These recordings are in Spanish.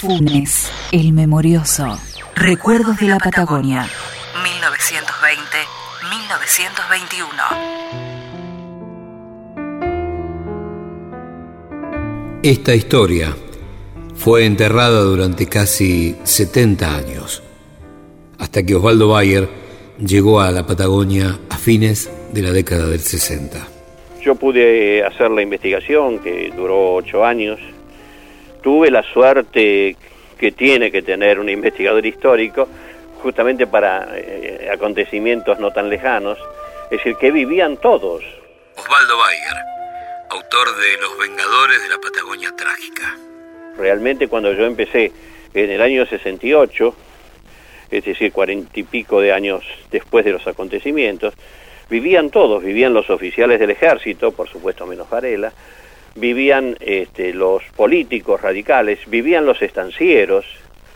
Funes, el memorioso. Recuerdos de la Patagonia. 1920-1921. Esta historia fue enterrada durante casi 70 años, hasta que Osvaldo Bayer llegó a la Patagonia a fines de la década del 60. Yo pude hacer la investigación, que duró 8 años. Tuve la suerte que tiene que tener un investigador histórico, justamente para acontecimientos no tan lejanos, es decir, que vivían todos. Osvaldo Bayer, autor de Los Vengadores de la Patagonia Trágica. Realmente cuando yo empecé en el año 68, es decir, 40 y pico de años después de los acontecimientos, vivían todos, vivían los oficiales del ejército, por supuesto menos Varela, vivían los políticos radicales, vivían los estancieros,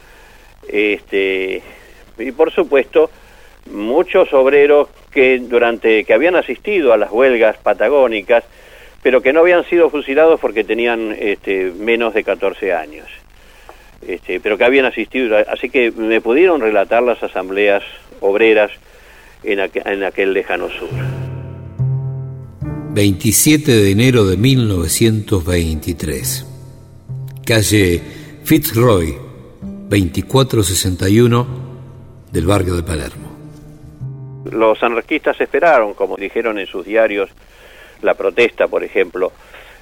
y por supuesto muchos obreros que habían asistido a las huelgas patagónicas, pero que no habían sido fusilados porque tenían menos de 14 años, pero que habían asistido, así que me pudieron relatar las asambleas obreras en aquel lejano sur. 27 de enero de 1923. Calle Fitzroy, 2461 del barrio de Palermo. Los anarquistas esperaron, como dijeron en sus diarios, la protesta, por ejemplo.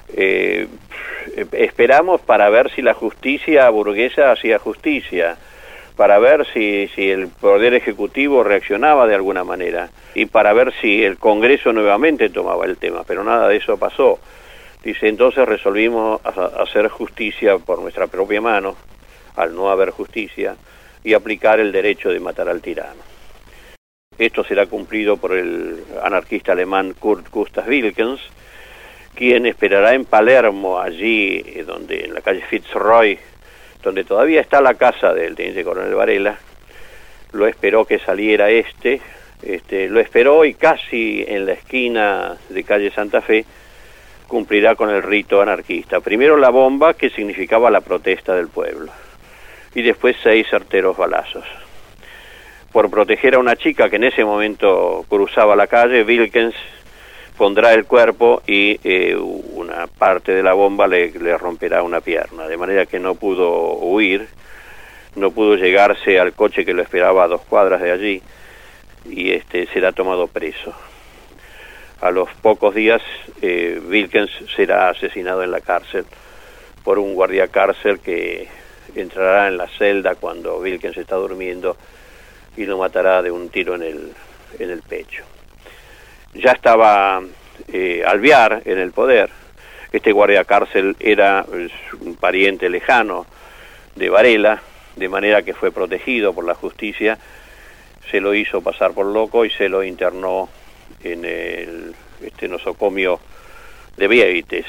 Esperamos para ver si la justicia burguesa hacía justicia, para ver si el Poder Ejecutivo reaccionaba de alguna manera y para ver si el Congreso nuevamente tomaba el tema, pero nada de eso pasó. Dice, entonces resolvimos hacer justicia por nuestra propia mano, al no haber justicia, y aplicar el derecho de matar al tirano. Esto será cumplido por el anarquista alemán Kurt Gustav Wilkens, quien esperará en Palermo, allí en la calle Fitzroy, donde todavía está la casa del teniente coronel Varela. Lo esperó que saliera lo esperó y casi en la esquina de calle Santa Fe cumplirá con el rito anarquista. Primero la bomba, que significaba la protesta del pueblo, y después 6 certeros balazos. Por proteger a una chica que en ese momento cruzaba la calle, Wilkens pondrá el cuerpo y una parte de la bomba le romperá una pierna, de manera que no pudo huir, no pudo llegarse al coche que lo esperaba a 2 cuadras de allí, y será tomado preso. A los pocos días Wilkens será asesinado en la cárcel por un guardia cárcel que entrará en la celda cuando Wilkens está durmiendo y lo matará de un tiro en el pecho. Ya estaba Alvear en el poder. Este guardia cárcel era un pariente lejano de Varela, de manera que fue protegido por la justicia, se lo hizo pasar por loco y se lo internó en el nosocomio de Vieites.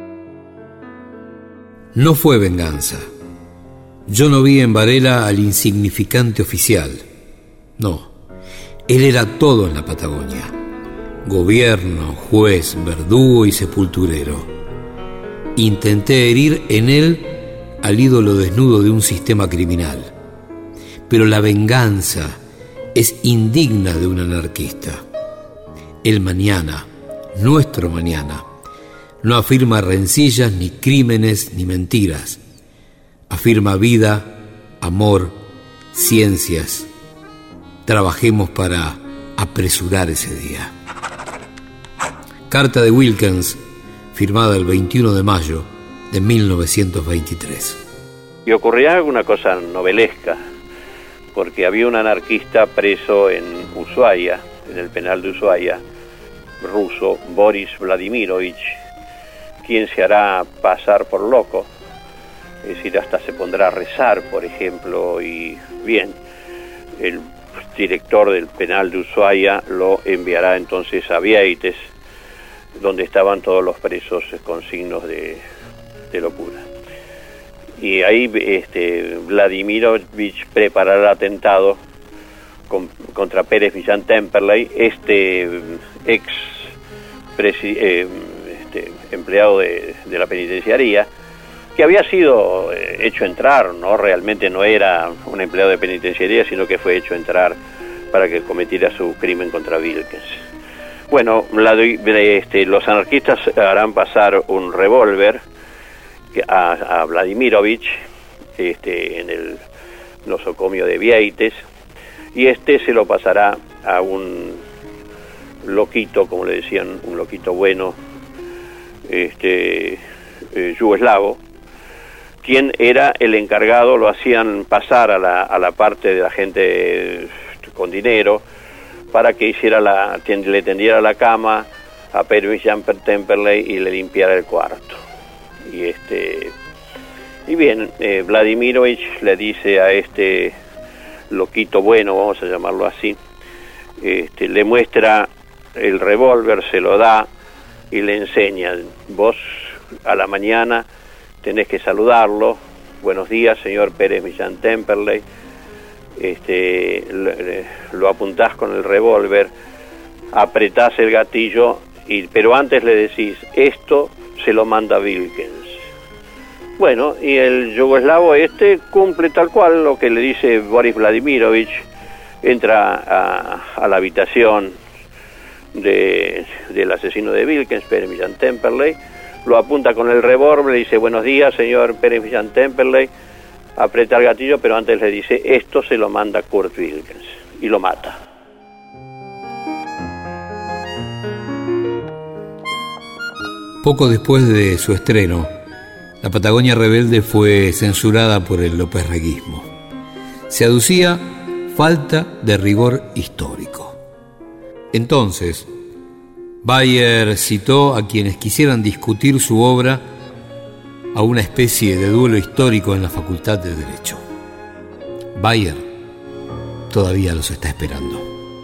No fue venganza. Yo no vi en Varela al insignificante oficial. No, él era todo en la Patagonia: gobierno, juez, verdugo y sepulturero. Intenté herir en él al ídolo desnudo de un sistema criminal, pero la venganza es indigna de un anarquista. El mañana, nuestro mañana, no afirma rencillas, ni crímenes, ni mentiras. Afirma vida, amor, ciencias. Trabajemos para apresurar ese día. Carta de Wilkens, firmada el 21 de mayo de 1923. Y ocurría una cosa novelesca, porque había un anarquista preso en Ushuaia, en el penal de Ushuaia, ruso, Boris Vladimirovich, quien se hará pasar por loco, es decir, hasta se pondrá a rezar, por ejemplo, y bien, el director del penal de Ushuaia lo enviará entonces a Vieites, donde estaban todos los presos con signos de locura. Y ahí Vladimirovich preparará el atentado contra Pérez Millán Temperley, ex empleado de la penitenciaría, que había sido hecho entrar, no realmente no era un empleado de penitenciaría, sino que fue hecho entrar para que cometiera su crimen contra Wilkens. Bueno, los anarquistas harán pasar un revólver a Vladimirovich en el nosocomio de Vieites, y se lo pasará a un loquito, como le decían, un loquito bueno, yugoslavo, quien era el encargado. Lo hacían pasar a la parte de la gente con dinero, para que le tendiera la cama a Peres Jan Temperley y le limpiara el cuarto. Y bien, Vladimirovich le dice a este loquito bueno, vamos a llamarlo así, le muestra el revólver, se lo da y le enseña: vos a la mañana tenés que saludarlo, buenos días señor Peres Jan Temperley, lo apuntás con el revólver, apretás el gatillo, pero antes le decís: esto se lo manda Wilkens. Bueno, y el yugoslavo cumple tal cual lo que le dice Boris Vladimirovich. Entra a la habitación del asesino de Wilkens, Peres Jan Temperley, lo apunta con el revólver, le dice: buenos días señor Peres Jan Temperley, aprieta el gatillo, pero antes le dice: esto se lo manda Kurt Wilkens, y lo mata. Poco después de su estreno, La Patagonia Rebelde fue censurada por el lópezreguismo. Se aducía falta de rigor histórico. Entonces, Bayer citó a quienes quisieran discutir su obra a una especie de duelo histórico en la Facultad de Derecho. Bayer todavía los está esperando.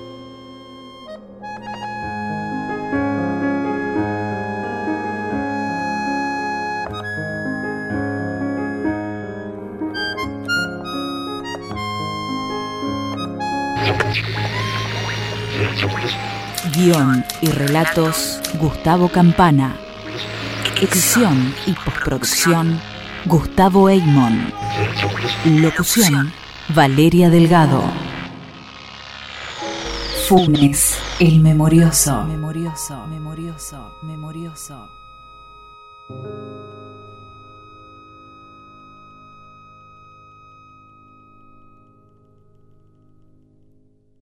Guión y relatos: Gustavo Campana. Edición y postproducción: Gustavo Eymon. Locución: Valeria Delgado. Funes, el memorioso. Memorioso.